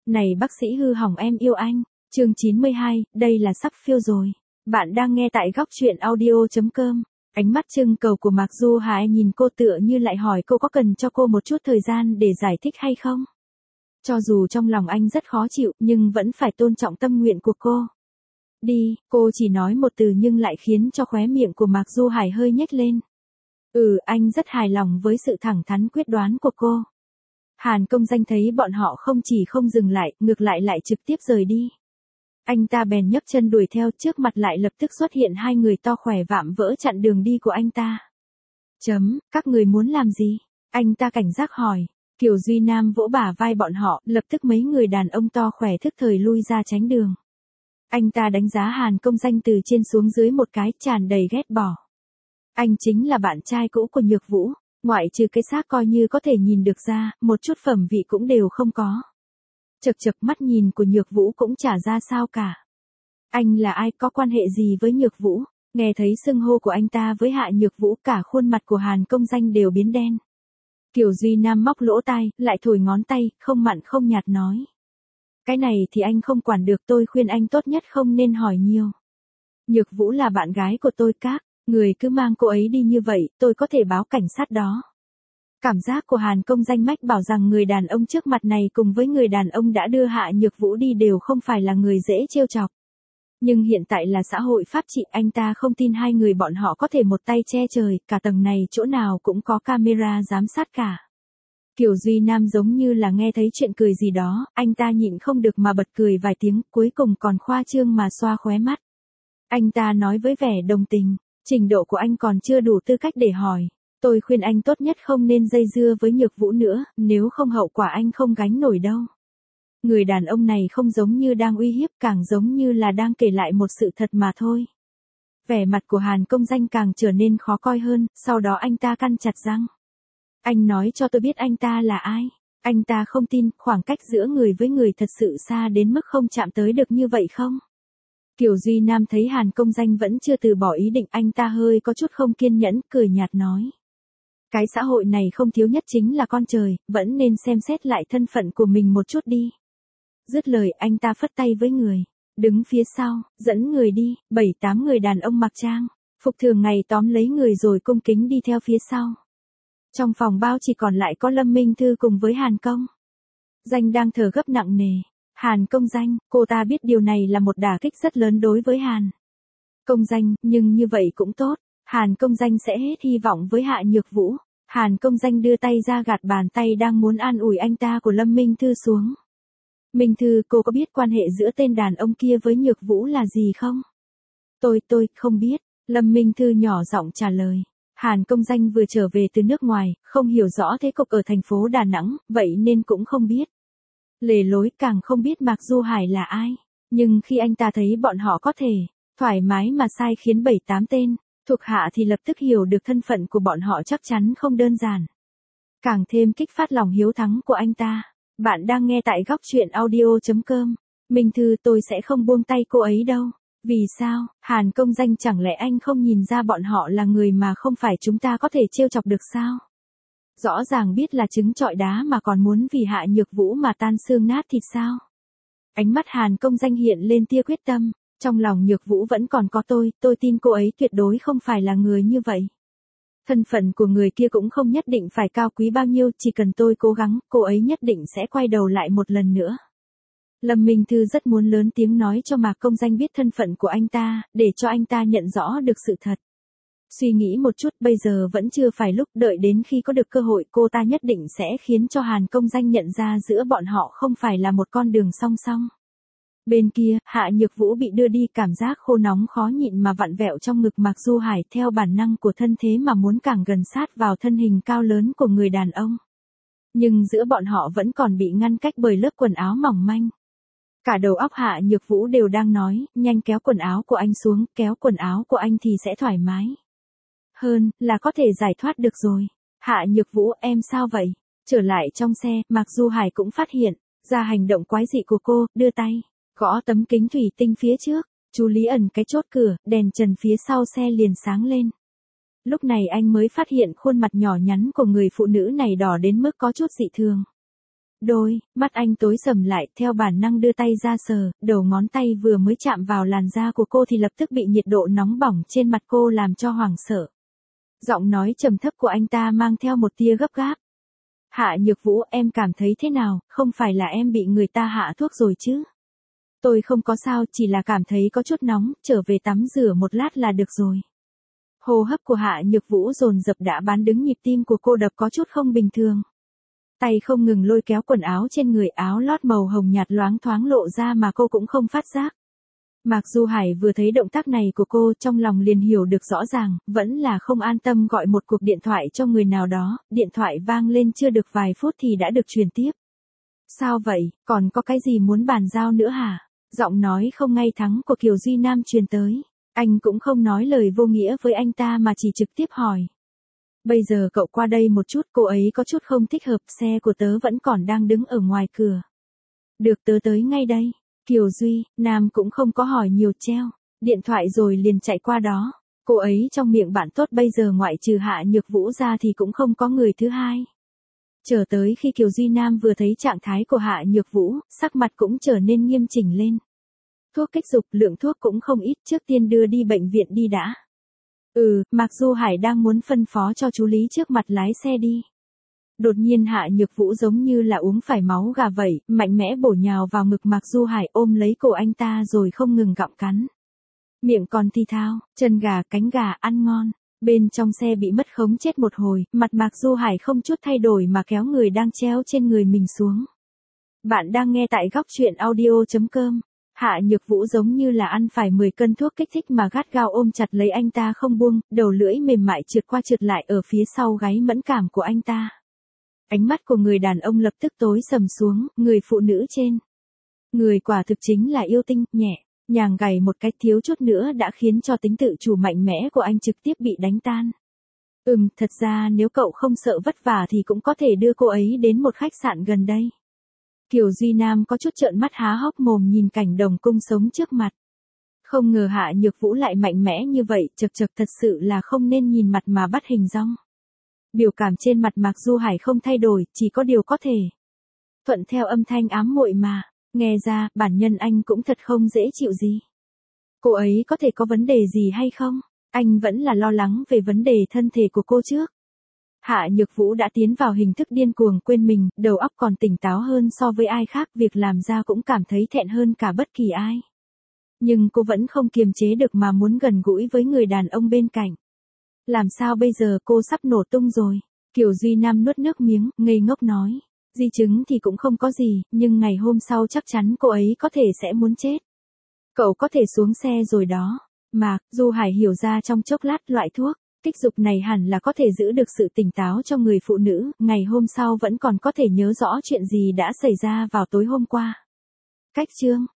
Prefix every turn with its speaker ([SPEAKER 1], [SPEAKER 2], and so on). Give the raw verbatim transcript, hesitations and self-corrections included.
[SPEAKER 1] Này bác sĩ hư hỏng em yêu anh, chương chín mươi hai, đây là sắp phiêu rồi. Bạn đang nghe tại góc truyện audio chấm com. Ánh mắt trưng cầu của Mạc Du Hải nhìn cô tựa như lại hỏi cô có cần cho cô một chút thời gian để giải thích hay không. Cho dù trong lòng anh rất khó chịu nhưng vẫn phải tôn trọng tâm nguyện của cô. Đi, cô chỉ nói một từ nhưng lại khiến cho khóe miệng của Mạc Du Hải hơi nhếch lên. Ừ, anh rất hài lòng với sự thẳng thắn quyết đoán của cô. Hàn Công Danh thấy bọn họ không chỉ không dừng lại, ngược lại lại trực tiếp rời đi. Anh ta bèn nhấc chân đuổi theo, trước mặt lại lập tức xuất hiện hai người to khỏe vạm vỡ chặn đường đi của anh ta. Chấm, các người muốn làm gì? Anh ta cảnh giác hỏi. Kiều Duy Nam vỗ bả vai bọn họ, lập tức mấy người đàn ông to khỏe thức thời lui ra tránh đường. Anh ta đánh giá Hàn Công Danh từ trên xuống dưới một cái, tràn đầy ghét bỏ. Anh chính là bạn trai cũ của Nhược Vũ, ngoại trừ cái xác coi như có thể nhìn được ra, một chút phẩm vị cũng đều không có. Chật chật, mắt nhìn của Nhược Vũ cũng chả ra sao cả. Anh là ai, có quan hệ gì với Nhược Vũ? Nghe thấy xưng hô của anh ta với Hạ Nhược Vũ, cả khuôn mặt của Hàn Công Danh đều biến đen. Kiều Duy Nam móc lỗ tai, lại thổi ngón tay, không mặn không nhạt nói. Cái này thì anh không quản được, tôi khuyên anh tốt nhất không nên hỏi nhiều. Nhược Vũ là bạn gái của tôi, các người cứ mang cô ấy đi như vậy, tôi có thể báo cảnh sát đó. Cảm giác của Hàn Công Danh mách bảo rằng người đàn ông trước mặt này cùng với người đàn ông đã đưa Hạ Nhược Vũ đi đều không phải là người dễ trêu chọc. Nhưng hiện tại là xã hội pháp trị, anh ta không tin hai người bọn họ có thể một tay che trời, cả tầng này chỗ nào cũng có camera giám sát cả. Kiều Duy Nam giống như là nghe thấy chuyện cười gì đó, anh ta nhịn không được mà bật cười vài tiếng, cuối cùng còn khoa trương mà xoa khóe mắt. Anh ta nói với vẻ đồng tình, trình độ của anh còn chưa đủ tư cách để hỏi. Tôi khuyên anh tốt nhất không nên dây dưa với Nhược Vũ nữa, nếu không hậu quả anh không gánh nổi đâu. Người đàn ông này không giống như đang uy hiếp, càng giống như là đang kể lại một sự thật mà thôi. Vẻ mặt của Hàn Công Danh càng trở nên khó coi hơn, sau đó anh ta căn chặt răng. Anh nói cho tôi biết anh ta là ai. Anh ta không tin, khoảng cách giữa người với người thật sự xa đến mức không chạm tới được như vậy không? Kiều Duy Nam thấy Hàn Công Danh vẫn chưa từ bỏ ý định, anh ta hơi có chút không kiên nhẫn, cười nhạt nói. Cái xã hội này không thiếu nhất chính là con trời, vẫn nên xem xét lại thân phận của mình một chút đi. Dứt lời anh ta phất tay với người, đứng phía sau, dẫn người đi, bảy tám người đàn ông mặc trang, phục thường ngày tóm lấy người rồi cung kính đi theo phía sau. Trong phòng bao chỉ còn lại có Lâm Minh Thư cùng với Hàn Công Danh đang thở gấp nặng nề. Hàn Công Danh, cô ta biết điều này là một đả kích rất lớn đối với Hàn Công Danh, nhưng như vậy cũng tốt. Hàn Công Danh sẽ hết hy vọng với Hạ Nhược Vũ. Hàn Công Danh đưa tay ra gạt bàn tay đang muốn an ủi anh ta của Lâm Minh Thư xuống. Minh Thư, cô có biết quan hệ giữa tên đàn ông kia với Nhược Vũ là gì không? Tôi, tôi, không biết. Lâm Minh Thư nhỏ giọng trả lời. Hàn Công Danh vừa trở về từ nước ngoài, không hiểu rõ thế cục ở thành phố Đà Nẵng, vậy nên cũng không biết. Lề lối, càng không biết Mạc Du Hải là ai. Nhưng khi anh ta thấy bọn họ có thể thoải mái mà sai khiến bảy tám tên thuộc hạ thì lập tức hiểu được thân phận của bọn họ chắc chắn không đơn giản. Càng thêm kích phát lòng hiếu thắng của anh ta. Bạn đang nghe tại góc truyện audio chấm com. Minh Thư, tôi sẽ không buông tay cô ấy đâu. Vì sao? Hàn Công Danh, chẳng lẽ anh không nhìn ra bọn họ là người mà không phải chúng ta có thể trêu chọc được sao? Rõ ràng biết là trứng trọi đá mà còn muốn vì Hạ Nhược Vũ mà tan xương nát thịt sao? Ánh mắt Hàn Công Danh hiện lên tia quyết tâm. Trong lòng Nhược Vũ vẫn còn có tôi, tôi tin cô ấy tuyệt đối không phải là người như vậy. Thân phận của người kia cũng không nhất định phải cao quý bao nhiêu, chỉ cần tôi cố gắng, cô ấy nhất định sẽ quay đầu lại một lần nữa. Lâm Minh Thư rất muốn lớn tiếng nói cho Mạc Công Danh biết thân phận của anh ta, để cho anh ta nhận rõ được sự thật. Suy nghĩ một chút, bây giờ vẫn chưa phải lúc, đợi đến khi có được cơ hội cô ta nhất định sẽ khiến cho Hàn Công Danh nhận ra giữa bọn họ không phải là một con đường song song. Bên kia, Hạ Nhược Vũ bị đưa đi, cảm giác khô nóng khó nhịn mà vặn vẹo trong ngực Mạc Du Hải, theo bản năng của thân thế mà muốn càng gần sát vào thân hình cao lớn của người đàn ông. Nhưng giữa bọn họ vẫn còn bị ngăn cách bởi lớp quần áo mỏng manh. Cả đầu óc Hạ Nhược Vũ đều đang nói, nhanh kéo quần áo của anh xuống, kéo quần áo của anh thì sẽ thoải mái hơn, là có thể giải thoát được rồi. Hạ Nhược Vũ, em sao vậy? Trở lại trong xe, Mạc Du Hải cũng phát hiện ra hành động quái dị của cô, đưa tay gõ tấm kính thủy tinh phía trước, chú Lý ẩn cái chốt cửa, đèn trần phía sau xe liền sáng lên. Lúc này anh mới phát hiện khuôn mặt nhỏ nhắn của người phụ nữ này đỏ đến mức có chút dị thường. Đôi mắt anh tối sầm lại, theo bản năng đưa tay ra sờ, đầu ngón tay vừa mới chạm vào làn da của cô thì lập tức bị nhiệt độ nóng bỏng trên mặt cô làm cho hoảng sợ. Giọng nói trầm thấp của anh ta mang theo một tia gấp gáp. Hạ Nhược Vũ, em cảm thấy thế nào, không phải là em bị người ta hạ thuốc rồi chứ? Tôi không có sao, chỉ là cảm thấy có chút nóng, trở về tắm rửa một lát là được rồi. Hô hấp của Hạ Nhược Vũ dồn dập đã bán đứng nhịp tim của cô đập có chút không bình thường. Tay không ngừng lôi kéo quần áo trên người, áo lót màu hồng nhạt loáng thoáng lộ ra mà cô cũng không phát giác. Mạc Du Hải vừa thấy động tác này của cô trong lòng liền hiểu được rõ ràng, vẫn là không an tâm gọi một cuộc điện thoại cho người nào đó, điện thoại vang lên chưa được vài phút thì đã được truyền tiếp. Sao vậy, còn có cái gì muốn bàn giao nữa hả? Giọng nói không ngay thắng của Kiều Duy Nam truyền tới. Anh cũng không nói lời vô nghĩa với anh ta mà chỉ trực tiếp hỏi. Bây giờ cậu qua đây một chút, cô ấy có chút không thích hợp, xe của tớ vẫn còn đang đứng ở ngoài cửa. Được, tớ tới ngay đây. Kiều Duy Nam cũng không có hỏi nhiều, treo điện thoại rồi liền chạy qua đó. Cô ấy trong miệng bạn tốt bây giờ ngoại trừ Hạ Nhược Vũ ra thì cũng không có người thứ hai. Chờ tới khi Kiều Duy Nam vừa thấy trạng thái của Hạ Nhược Vũ, sắc mặt cũng trở nên nghiêm chỉnh lên. Thuốc kích dục, lượng thuốc cũng không ít, trước tiên đưa đi bệnh viện đi đã. Ừ, Mạc Du Hải đang muốn phân phó cho chú Lý trước mặt lái xe đi. Đột nhiên Hạ Nhược Vũ giống như là uống phải máu gà vậy, mạnh mẽ bổ nhào vào ngực Mạc Du Hải, ôm lấy cổ anh ta rồi không ngừng gặm cắn. Miệng còn thi thao, chân gà, cánh gà, ăn ngon. Bên trong xe bị mất khống chết một hồi, mặt Mạc Du Hải không chút thay đổi mà kéo người đang treo trên người mình xuống. Bạn đang nghe tại góc truyện audio chấm com. Hạ Nhược Vũ giống như là ăn phải mười cân thuốc kích thích mà gắt gao ôm chặt lấy anh ta không buông, đầu lưỡi mềm mại trượt qua trượt lại ở phía sau gáy mẫn cảm của anh ta. Ánh mắt của người đàn ông lập tức tối sầm xuống, người phụ nữ trên. Người quả thực chính là yêu tinh, nhẹ, nhàng gảy một cái thiếu chút nữa đã khiến cho tính tự chủ mạnh mẽ của anh trực tiếp bị đánh tan. Ừm, thật ra nếu cậu không sợ vất vả thì cũng có thể đưa cô ấy đến một khách sạn gần đây. Kiều Duy Nam có chút trợn mắt há hốc mồm nhìn cảnh đồng cung sống trước mặt. Không ngờ Hạ Nhược Vũ lại mạnh mẽ như vậy, chật chật thật sự là không nên nhìn mặt mà bắt hình dong. Biểu cảm trên mặt Mạc Du Hải không thay đổi, chỉ có điều có thể thuận theo âm thanh ám muội mà, nghe ra, bản nhân anh cũng thật không dễ chịu gì. Cô ấy có thể có vấn đề gì hay không? Anh vẫn là lo lắng về vấn đề thân thể của cô trước. Hạ Nhược Vũ đã tiến vào hình thức điên cuồng quên mình, đầu óc còn tỉnh táo hơn so với ai khác, việc làm ra cũng cảm thấy thẹn hơn cả bất kỳ ai. Nhưng cô vẫn không kiềm chế được mà muốn gần gũi với người đàn ông bên cạnh. Làm sao bây giờ, cô sắp nổ tung rồi. Kiều Duy Nam nuốt nước miếng, ngây ngốc nói. Di chứng thì cũng không có gì, nhưng ngày hôm sau chắc chắn cô ấy có thể sẽ muốn chết. Cậu có thể xuống xe rồi đó. Mạc Du Hải hiểu ra trong chốc lát loại thuốc kích dục này hẳn là có thể giữ được sự tỉnh táo cho người phụ nữ, ngày hôm sau vẫn còn có thể nhớ rõ chuyện gì đã xảy ra vào tối hôm qua. Cách chương